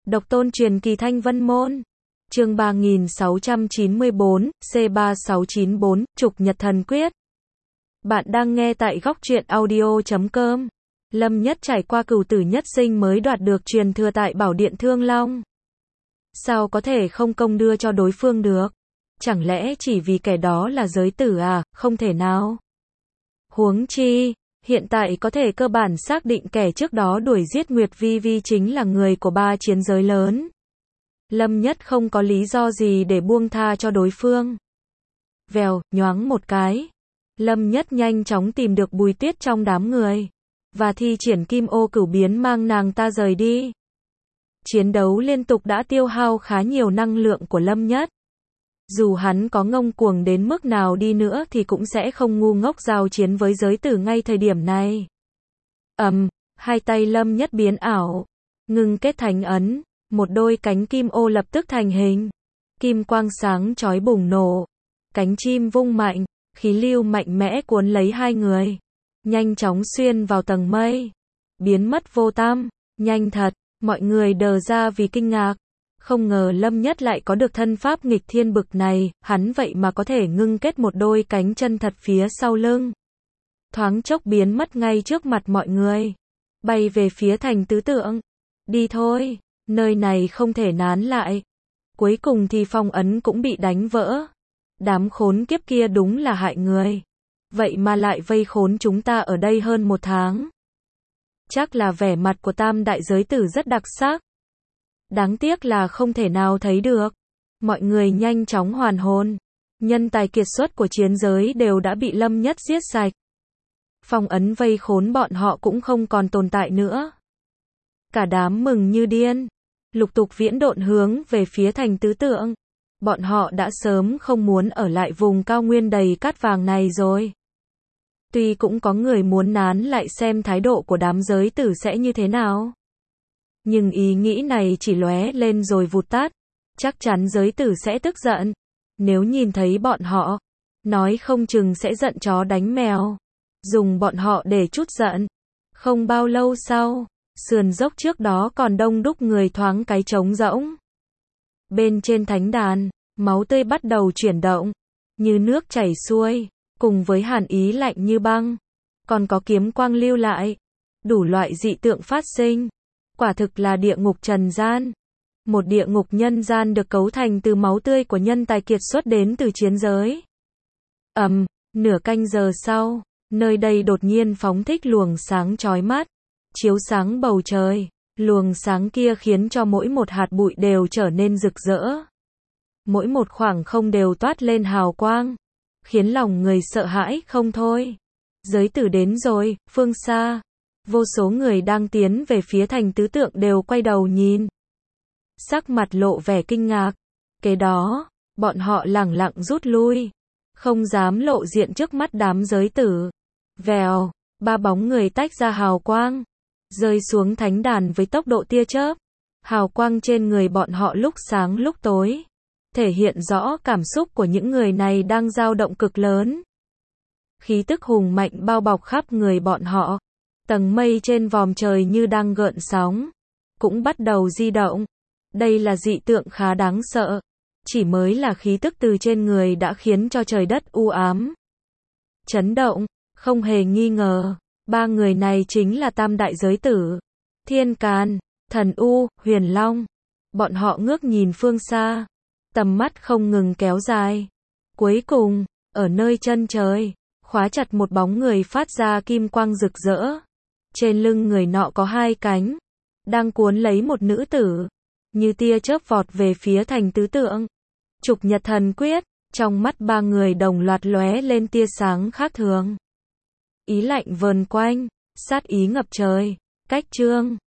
Độc tôn truyền kỳ Thanh Vân Môn. Chương 3694, C3694, Trục Nhật Thần Quyết. Bạn đang nghe tại góc truyện audio.com. Lâm Nhất trải qua cửu tử nhất sinh mới đoạt được truyền thừa tại Bảo Điện Thương Long. Sao có thể không công đưa cho đối phương được? Chẳng lẽ chỉ vì kẻ đó là giới tử à? Không thể nào. Huống chi, hiện tại có thể cơ bản xác định kẻ trước đó đuổi giết Nguyệt Vi Vi chính là người của ba chiến giới lớn. Lâm Nhất không có lý do gì để buông tha cho đối phương. Vèo, nhoáng một cái. Lâm Nhất nhanh chóng tìm được Bùi Tuyết trong đám người. Và thi triển kim ô cửu biến mang nàng ta rời đi. Chiến đấu liên tục đã tiêu hao khá nhiều năng lượng của Lâm Nhất. Dù hắn có ngông cuồng đến mức nào đi nữa thì cũng sẽ không ngu ngốc giao chiến với giới tử ngay thời điểm này. Hai tay Lâm Nhất biến ảo. Ngưng kết thành ấn. Một đôi cánh kim ô lập tức thành hình. Kim quang sáng chói bùng nổ. Cánh chim vung mạnh. Khí lưu mạnh mẽ cuốn lấy hai người. Nhanh chóng xuyên vào tầng mây. Biến mất vô tăm. Nhanh thật. Mọi người đờ ra vì kinh ngạc. Không ngờ Lâm Nhất lại có được thân pháp nghịch thiên bực này, hắn vậy mà có thể ngưng kết một đôi cánh chân thật phía sau lưng. Thoáng chốc biến mất ngay trước mặt mọi người. Bay về phía thành tứ tượng. Đi thôi, nơi này không thể nán lại. Cuối cùng thì phong ấn cũng bị đánh vỡ. Đám khốn kiếp kia đúng là hại người. Vậy mà lại vây khốn chúng ta ở đây hơn 1 tháng. Chắc là vẻ mặt của tam đại giới tử rất đặc sắc. Đáng tiếc là không thể nào thấy được. Mọi người nhanh chóng hoàn hồn. Nhân tài kiệt xuất của chiến giới đều đã bị Lâm Nhất giết sạch. Phong ấn vây khốn bọn họ cũng không còn tồn tại nữa. Cả đám mừng như điên. Lục tục viễn độn hướng về phía thành tứ tượng. Bọn họ đã sớm không muốn ở lại vùng cao nguyên đầy cát vàng này rồi. Tuy cũng có người muốn nán lại xem thái độ của đám giới tử sẽ như thế nào. Nhưng ý nghĩ này chỉ lóe lên rồi vụt tắt. Chắc chắn giới tử sẽ tức giận. Nếu nhìn thấy bọn họ, nói không chừng sẽ giận chó đánh mèo. Dùng bọn họ để trút giận. Không bao lâu sau, sườn dốc trước đó còn đông đúc người thoáng cái trống rỗng. Bên trên thánh đàn, máu tươi bắt đầu chuyển động, như nước chảy xuôi, cùng với hàn ý lạnh như băng. Còn có kiếm quang lưu lại. Đủ loại dị tượng phát sinh. Quả thực là địa ngục trần gian. Một địa ngục nhân gian được cấu thành từ máu tươi của nhân tài kiệt xuất đến từ chiến giới. Nửa canh giờ sau, nơi đây đột nhiên phóng thích luồng sáng chói mắt, chiếu sáng bầu trời. Luồng sáng kia khiến cho mỗi một hạt bụi đều trở nên rực rỡ. Mỗi một khoảng không đều toát lên hào quang, khiến lòng người sợ hãi không thôi. Giới tử đến rồi, phương xa. Vô số người đang tiến về phía thành tứ tượng đều quay đầu nhìn. Sắc mặt lộ vẻ kinh ngạc. Kế đó, bọn họ lẳng lặng rút lui. Không dám lộ diện trước mắt đám giới tử. Vèo, 3 bóng người tách ra hào quang. Rơi xuống thánh đàn với tốc độ tia chớp. Hào quang trên người bọn họ lúc sáng lúc tối. Thể hiện rõ cảm xúc của những người này đang dao động cực lớn. Khí tức hùng mạnh bao bọc khắp người bọn họ. Tầng mây trên vòm trời như đang gợn sóng, cũng bắt đầu di động. Đây là dị tượng khá đáng sợ. Chỉ mới là khí tức từ trên người đã khiến cho trời đất u ám, chấn động. Không hề nghi ngờ, 3 người này chính là tam đại giới tử. Thiên Càn, Thần U, Huyền Long. Bọn họ ngước nhìn phương xa. Tầm mắt không ngừng kéo dài. Cuối cùng, ở nơi chân trời, khóa chặt một bóng người phát ra kim quang rực rỡ. Trên lưng người nọ có 2 cánh, đang cuốn lấy một nữ tử, như tia chớp vọt về phía thành tứ tượng. Trục Nhật Thần Quyết, trong mắt 3 người đồng loạt lóe lên tia sáng khác thường. Ý lạnh vờn quanh, sát ý ngập trời. Cách chương